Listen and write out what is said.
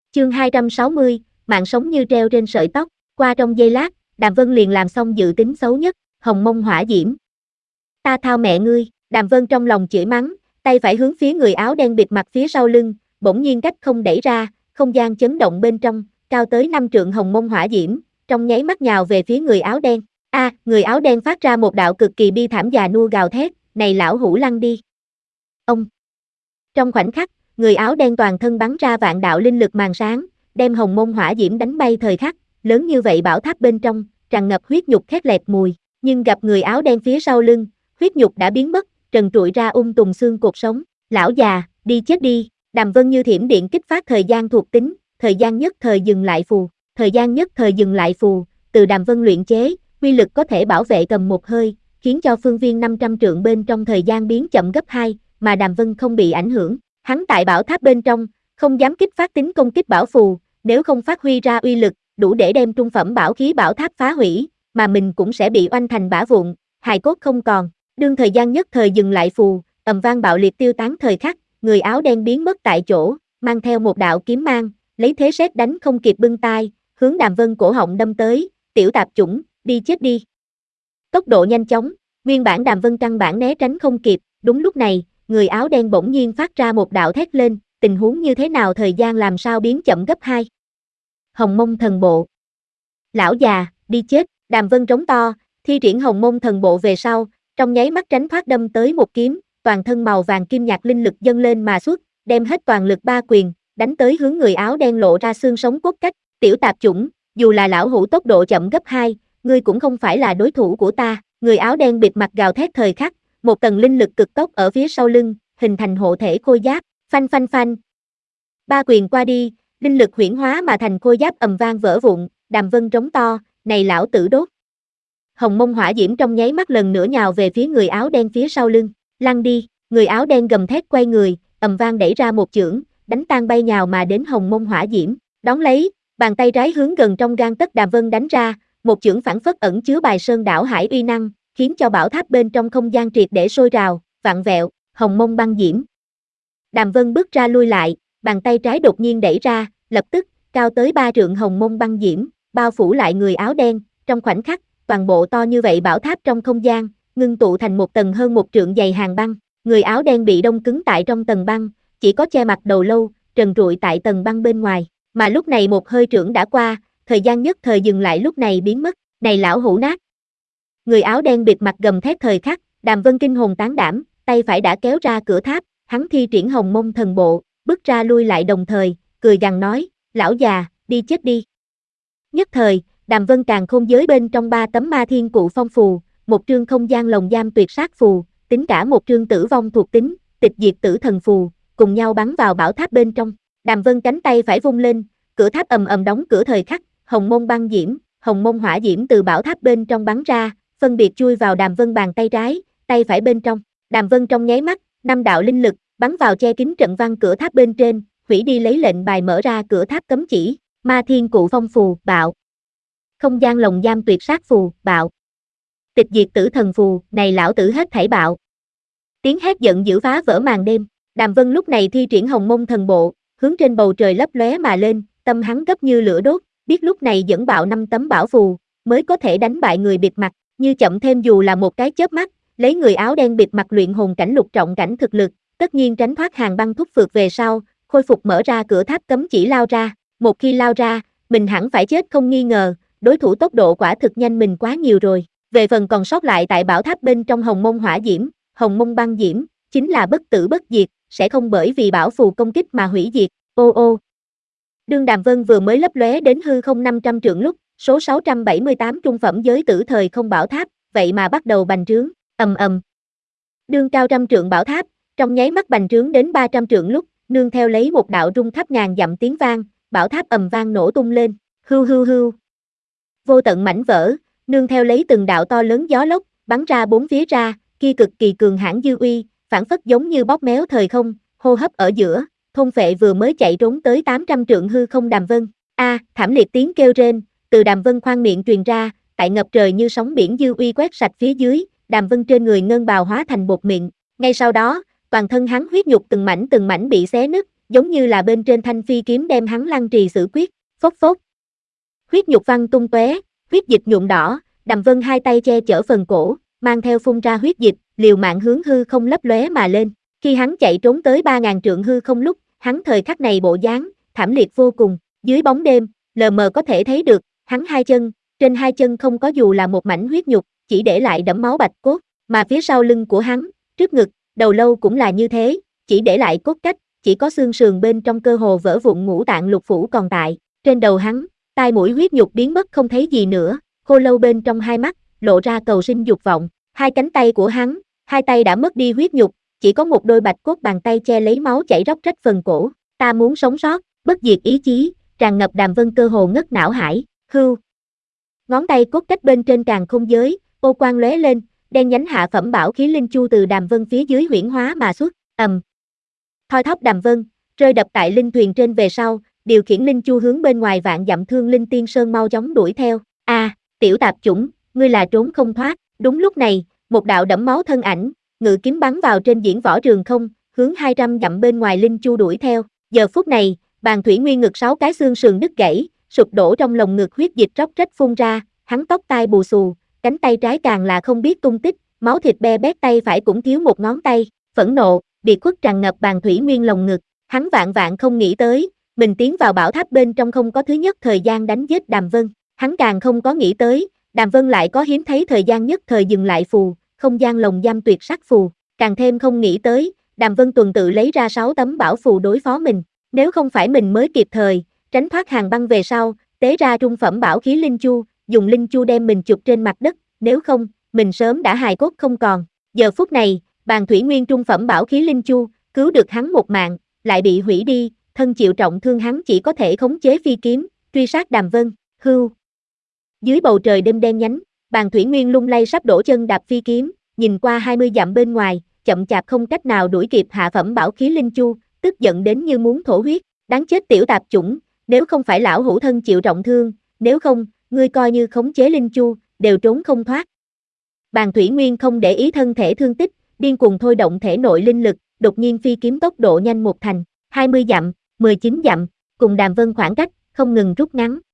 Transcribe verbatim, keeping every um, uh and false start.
Chương hai trăm sáu mươi, mạng sống như treo trên sợi tóc, qua trong giây lát, Đàm Vân liền làm xong dự tính xấu nhất, hồng mông hỏa diễm. Ta thao mẹ ngươi, Đàm Vân trong lòng chửi mắng, tay phải hướng phía người áo đen bịt mặt phía sau lưng, bỗng nhiên cách không đẩy ra, không gian chấn động bên trong, cao tới năm trượng hồng mông hỏa diễm, trong nháy mắt nhào về phía người áo đen. A, người áo đen phát ra một đạo cực kỳ bi thảm già nua gào thét, này lão hủ lăn đi. Ông. Trong khoảnh khắc, người áo đen toàn thân bắn ra vạn đạo linh lực màn sáng, đem hồng mông hỏa diễm đánh bay thời khắc, lớn như vậy bảo tháp bên trong, tràn ngập huyết nhục khét lẹt mùi, nhưng gặp người áo đen phía sau lưng, huyết nhục đã biến mất, trần trụi ra ung tùng xương cột sống, lão già, đi chết đi. Đàm Vân như thiểm điện kích phát thời gian thuộc tính, thời gian nhất thời dừng lại phù, thời gian nhất thời dừng lại phù, từ Đàm Vân luyện chế, quy lực có thể bảo vệ cầm một hơi, khiến cho phương viên năm trăm trượng bên trong thời gian biến chậm gấp hai, mà Đàm Vân không bị ảnh hưởng. Hắn tại bảo tháp bên trong, không dám kích phát tính công kích bảo phù, nếu không phát huy ra uy lực, đủ để đem trung phẩm bảo khí bảo tháp phá hủy, mà mình cũng sẽ bị oanh thành bã vụn, hài cốt không còn. Đương thời gian nhất thời dừng lại phù, ầm vang bạo liệt tiêu tán thời khắc, người áo đen biến mất tại chỗ, mang theo một đạo kiếm mang, lấy thế sét đánh không kịp bưng tai, hướng Đàm Vân cổ họng đâm tới, tiểu tạp chủng, đi chết đi. Tốc độ nhanh chóng, nguyên bản Đàm Vân căn bản né tránh không kịp, đúng lúc này, người áo đen bỗng nhiên phát ra một đạo thét lên, tình huống như thế nào thời gian làm sao biến chậm gấp hai. Hồng mông thần bộ. Lão già, đi chết, Đàm Vân trống to, thi triển hồng mông thần bộ về sau, trong nháy mắt tránh thoát đâm tới một kiếm, toàn thân màu vàng kim nhạt linh lực dâng lên mà xuất, đem hết toàn lực ba quyền, đánh tới hướng người áo đen lộ ra xương sống cốt cách, tiểu tạp chủng, dù là lão hủ tốc độ chậm gấp hai, ngươi cũng không phải là đối thủ của ta. Người áo đen bịt mặt gào thét thời khắc, một tầng linh lực cực tốc ở phía sau lưng, hình thành hộ thể khôi giáp, phanh phanh phanh. Ba quyền qua đi, linh lực huyễn hóa mà thành khôi giáp ầm vang vỡ vụn, Đàm Vân trống to, này lão tử đốt. Hồng mông hỏa diễm trong nháy mắt lần nữa nhào về phía người áo đen phía sau lưng, lăn đi, người áo đen gầm thét quay người, ầm vang đẩy ra một chưởng, đánh tan bay nhào mà đến hồng mông hỏa diễm, đón lấy, bàn tay trái hướng gần trong gang tấc Đàm Vân đánh ra, một chưởng phảng phất ẩn chứa bài sơn đảo hải uy năng, khiến cho bảo tháp bên trong không gian triệt để sôi trào, vặn vẹo, hồng mông băng diễm. Đàm Vân bước ra lui lại, bàn tay trái đột nhiên đẩy ra, lập tức, cao tới ba trượng hồng mông băng diễm, bao phủ lại người áo đen, trong khoảnh khắc, toàn bộ to như vậy bảo tháp trong không gian, ngưng tụ thành một tầng hơn một trượng dày hàng băng, người áo đen bị đông cứng tại trong tầng băng, chỉ có che mặt đầu lâu, trần trụi tại tầng băng bên ngoài, mà lúc này một hơi trưởng đã qua, thời gian nhất thời dừng lại lúc này biến mất, này lão hủ nát. Người áo đen bịt mặt gầm thét thời khắc, Đàm Vân kinh hồn tán đảm, tay phải đã kéo ra cửa tháp, hắn thi triển hồng mông thần bộ, bước ra lui lại đồng thời, cười gằn nói, lão già, đi chết đi. Nhất thời, Đàm Vân càng không giới bên trong ba tấm ma thiên cụ phong phù, một trương không gian lồng giam tuyệt sát phù, tính cả một trương tử vong thuộc tính, tịch diệt tử thần phù, cùng nhau bắn vào bảo tháp bên trong. Đàm Vân cánh tay phải vung lên, cửa tháp ầm ầm đóng cửa thời khắc, hồng mông băng diễm, hồng mông hỏa diễm từ bảo tháp bên trong bắn ra, phân biệt chui vào Đàm Vân bàn tay trái, tay phải bên trong. Đàm Vân trong nháy mắt, năm đạo linh lực bắn vào che kín trận văn cửa tháp bên trên, hủy đi lấy lệnh bài mở ra cửa tháp cấm chỉ, ma thiên cụ phong phù, bạo. Không gian lồng giam tuyệt sát phù, bạo. Tịch diệt tử thần phù, này lão tử hết thảy bạo. Tiếng hét giận dữ phá vỡ màn đêm, Đàm Vân lúc này thi triển hồng mông thần bộ, hướng trên bầu trời lấp lóe mà lên, tâm hắn gấp như lửa đốt, biết lúc này dẫn bạo năm tấm bảo phù, mới có thể đánh bại người bịt mặt, như chậm thêm dù là một cái chớp mắt, lấy người áo đen bịt mặt luyện hồn cảnh lục trọng cảnh thực lực, tất nhiên tránh thoát hàng băng thúc phược về sau, khôi phục mở ra cửa tháp cấm chỉ lao ra, một khi lao ra, mình hẳn phải chết không nghi ngờ, đối thủ tốc độ quả thực nhanh mình quá nhiều rồi. Về phần còn sót lại tại bảo tháp bên trong hồng mông hỏa diễm, hồng mông băng diễm, chính là bất tử bất diệt, sẽ không bởi vì bảo phù công kích mà hủy diệt. Ô ô. Đương Đàm Vân vừa mới lấp lóe đến hư không năm trăm trượng lúc, số sáu trăm bảy mươi tám trung phẩm giới tử thời không bảo tháp, vậy mà bắt đầu bành trướng, ầm ầm. Đương cao trăm trượng bảo tháp, trong nháy mắt bành trướng đến ba trăm trượng lúc, nương theo lấy một đạo rung khắp ngàn dặm tiếng vang, bảo tháp ầm vang nổ tung lên, hưu hưu hưu. Vô tận mảnh vỡ, nương theo lấy từng đạo to lớn gió lốc, bắn ra bốn phía ra, kia cực kỳ cường hãn dư uy, phản phất giống như bóp méo thời không, hô hấp ở giữa, thôn phệ vừa mới chạy trốn tới tám trăm trượng hư không Đàm Vân. A, à, thảm liệt tiếng kêu rên, từ Đàm Vân khoang miệng truyền ra, tại ngập trời như sóng biển dư uy quét sạch phía dưới, Đàm Vân trên người ngân bào hóa thành bột mịn, ngay sau đó, toàn thân hắn huyết nhục từng mảnh từng mảnh bị xé nứt, giống như là bên trên thanh phi kiếm đem hắn lăng trì xử quyết, phốc phốc. Huyết nhục văng tung tóe, huyết dịch nhuộm đỏ, Đàm Vân hai tay che chở phần cổ, mang theo phun ra huyết dịch, liều mạng hướng hư không lấp lóe mà lên. Khi hắn chạy trốn tới ba ngàn trượng hư không lúc, hắn thời khắc này bộ dáng, thảm liệt vô cùng, dưới bóng đêm, lờ mờ có thể thấy được, hắn hai chân, trên hai chân không có dù là một mảnh huyết nhục, chỉ để lại đẫm máu bạch cốt, mà phía sau lưng của hắn, trước ngực, đầu lâu cũng là như thế, chỉ để lại cốt cách, chỉ có xương sườn bên trong cơ hồ vỡ vụn ngũ tạng lục phủ còn tại, trên đầu hắn, tai mũi huyết nhục biến mất không thấy gì nữa, khô lâu bên trong hai mắt, lộ ra cầu sinh dục vọng, hai cánh tay của hắn, hai tay đã mất đi huyết nhục, chỉ có một đôi bạch cốt bàn tay che lấy máu chảy róc rách phần cổ, ta muốn sống sót, bất diệt ý chí, tràn ngập Đàm Vân cơ hồ ngất não hải, hưu. Ngón tay cốt cách bên trên càng không giới, ô quang lóe lên, đen nhánh hạ phẩm bảo khí linh chu từ Đàm Vân phía dưới huyễn hóa mà xuất, ầm. Thoi thóp Đàm Vân, rơi đập tại linh thuyền trên về sau, điều khiển linh chu hướng bên ngoài vạn dặm Thương Linh Tiên Sơn mau chóng đuổi theo. A, à, tiểu tạp chủng, ngươi là trốn không thoát. Đúng lúc này, một đạo đẫm máu thân ảnh, ngự kiếm bắn vào trên diễn võ trường không, hướng hai trăm dặm bên ngoài linh chu đuổi theo. Giờ phút này, Bàn Thủy Nguyên ngực sáu cái xương sườn đứt gãy, sụp đổ trong lồng ngực huyết dịch róc rách phun ra, hắn tóc tai bù xù, cánh tay trái càng là không biết tung tích, máu thịt be bét, tay phải cũng thiếu một ngón tay, phẫn nộ, biệt khuất tràn ngập Bàn Thủy Nguyên lồng ngực, hắn vạn vạn không nghĩ tới, mình tiến vào bảo tháp bên trong không có thứ nhất thời gian đánh giết Đàm Vân, hắn càng không có nghĩ tới, Đàm Vân lại có hiếm thấy thời gian nhất thời dừng lại phù, không gian lồng giam tuyệt sắc phù, càng thêm không nghĩ tới, Đàm Vân tuần tự lấy ra sáu tấm bảo phù đối phó mình, nếu không phải mình mới kịp thời, tránh thoát hàng băng về sau, tế ra trung phẩm bảo khí linh chu, dùng linh chu đem mình chụp trên mặt đất, nếu không, mình sớm đã hài cốt không còn. Giờ phút này, Bàn Thủy Nguyên trung phẩm bảo khí linh chu, cứu được hắn một mạng, lại bị hủy đi, thân chịu trọng thương hắn chỉ có thể khống chế phi kiếm, truy sát Đàm Vân, hưu. Dưới bầu trời đêm đen nhánh, Bàn Thủy Nguyên lung lay sắp đổ chân đạp phi kiếm, nhìn qua hai mươi dặm bên ngoài, chậm chạp không cách nào đuổi kịp hạ phẩm bảo khí linh chu, tức giận đến như muốn thổ huyết, đáng chết tiểu tạp chủng, nếu không phải lão hữu thân chịu trọng thương, nếu không, ngươi coi như khống chế linh chu, đều trốn không thoát. Bàn Thủy Nguyên không để ý thân thể thương tích, điên cuồng thôi động thể nội linh lực, đột nhiên phi kiếm tốc độ nhanh một thành, hai mươi dặm, mười chín dặm, cùng Đàm Vân khoảng cách, không ngừng rút ngắn,